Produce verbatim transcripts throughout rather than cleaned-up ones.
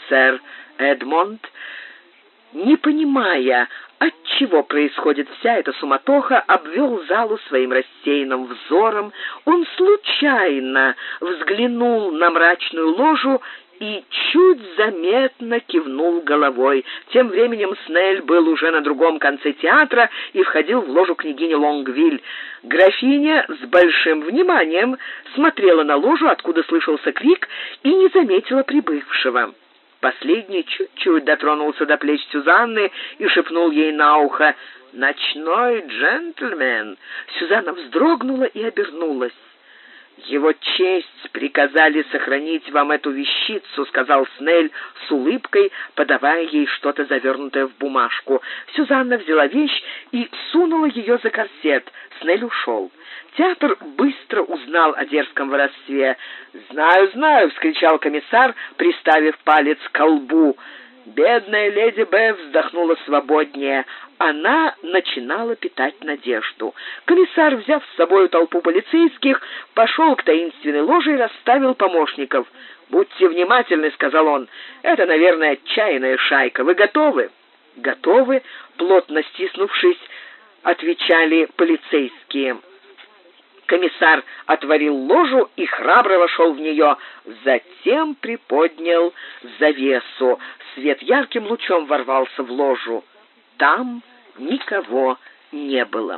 сэр Эдмонд, не понимая, отчего происходит вся эта суматоха, обвел залу своим рассеянным взором. Он случайно взглянул на мрачную ложу и чуть заметно кивнул головой. Тем временем Снелл был уже на другом конце театра и входил в ложу княгини Лонгвиль. Графиня с большим вниманием смотрела на ложу, откуда слышался крик, и не заметила прибывшего. Последний чуть-чуть дотронулся до плеч Сюзанны и шепнул ей на ухо: «Ночной джентльмен!» Сюзанна вздрогнула и обернулась. «Его честь приказали сохранить вам эту вещицу», — сказал Снелл с улыбкой, подавая ей что-то завернутое в бумажку. Сюзанна взяла вещь и сунула ее за корсет. Снелл ушел. Театр быстро узнал о дерзком воровстве. «Знаю, знаю!» — вскричал комиссар, приставив палец к колбу. Бедная леди Б вздохнула свободнее. Она начинала питать надежду. Комиссар, взяв с собой толпу полицейских, пошел к таинственной ложе и расставил помощников. «Будьте внимательны», — сказал он. «Это, наверное, отчаянная шайка. Вы готовы?» «Готовы», — плотно стиснувшись, отвечали полицейские. Комиссар отворил ложу и храбро вошел в нее. Затем приподнял завесу. Свет ярким лучом ворвался в ложу. Там никого не было.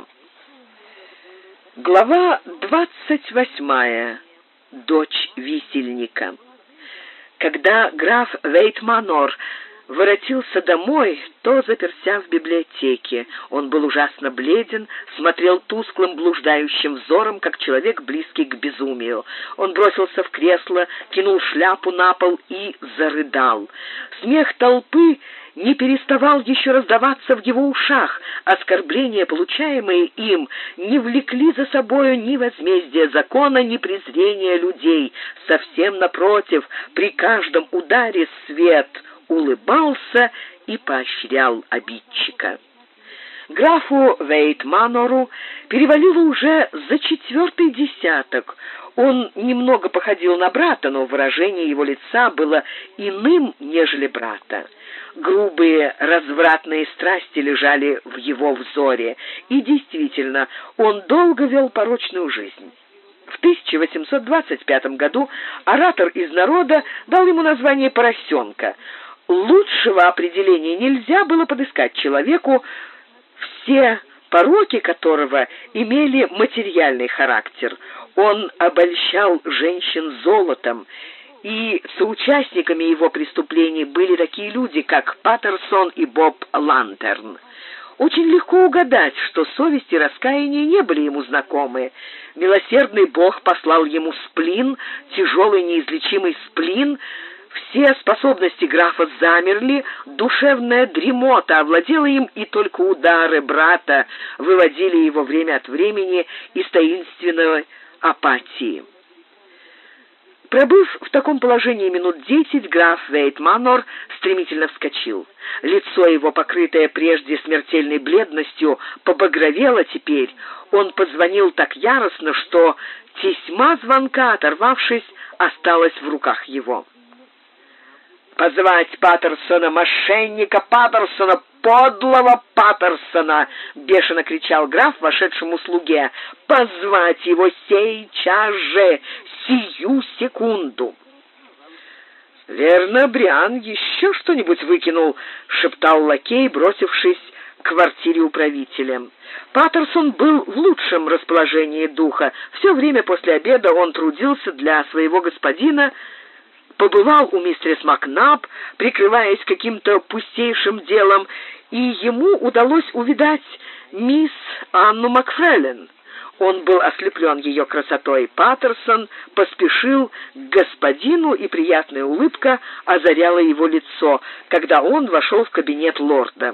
Глава двадцать восьмая. Дочь висельника. Когда граф Вейтманор воротился домой, то заперся в библиотеке. Он был ужасно бледен, смотрел тусклым блуждающим взором, как человек, близкий к безумию. Он бросился в кресло, кинул шляпу на пол и зарыдал. Смех толпы не переставал еще раздаваться в его ушах. Оскорбления, получаемые им, не влекли за собою ни возмездия закона, ни презрения людей. Совсем напротив, при каждом ударе свет улыбался и поощрял обидчика. Графу Вейтманору перевалило уже за четвертый десяток. Он немного походил на брата, но выражение его лица было иным, нежели брата. Грубые, развратные страсти лежали в его взоре, и действительно, он долго вел порочную жизнь. В тысяча восемьсот двадцать пятом году оратор из народа дал ему название «поросенка». Лучшего определения нельзя было подыскать человеку, все пороки которого имели материальный характер. Он обольщал женщин золотом, и соучастниками его преступлений были такие люди, как Паттерсон и Боб Лантерн. Очень легко угадать, что совесть и раскаяние не были ему знакомы. Милосердный Бог послал ему сплин, тяжелый неизлечимый сплин. Все способности графа замерли, душевная дремота овладела им, и только удары брата выводили его время от времени из таинственной апатии. Пробыв в таком положении минут десять, граф Вейтманор стремительно вскочил. Лицо его, покрытое прежде смертельной бледностью, побагровело теперь. Он позвонил так яростно, что тесьма звонка, оторвавшись, осталась в руках его. «Позвать Паттерсона, мошенника Паттерсона, подлого Паттерсона!» — бешено кричал граф вошедшему слуге. «Позвать его сейчас же, сию секунду!» «Верно, Бриан еще что-нибудь выкинул», — шептал лакей, бросившись к квартире управителя. Паттерсон был в лучшем расположении духа. Все время после обеда он трудился для своего господина, побывал у мистерс Макнаб, прикрываясь каким-то пустейшим делом, и ему удалось увидать мисс Анну Макфрелен. Он был ослеплен ее красотой. Паттерсон поспешил к господину, и приятная улыбка озаряла его лицо, когда он вошел в кабинет лорда.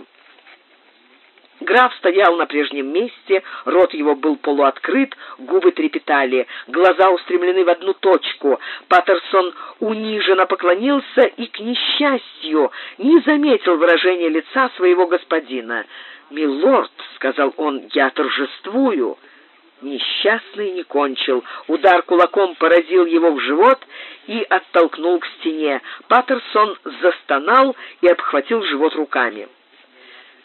Граф стоял на прежнем месте, рот его был полуоткрыт, губы трепетали, глаза устремлены в одну точку. Паттерсон униженно поклонился и, к несчастью, не заметил выражения лица своего господина. «Милорд», — сказал он, — «я торжествую». Несчастный не кончил. Удар кулаком поразил его в живот и оттолкнул к стене. Паттерсон застонал и обхватил живот руками.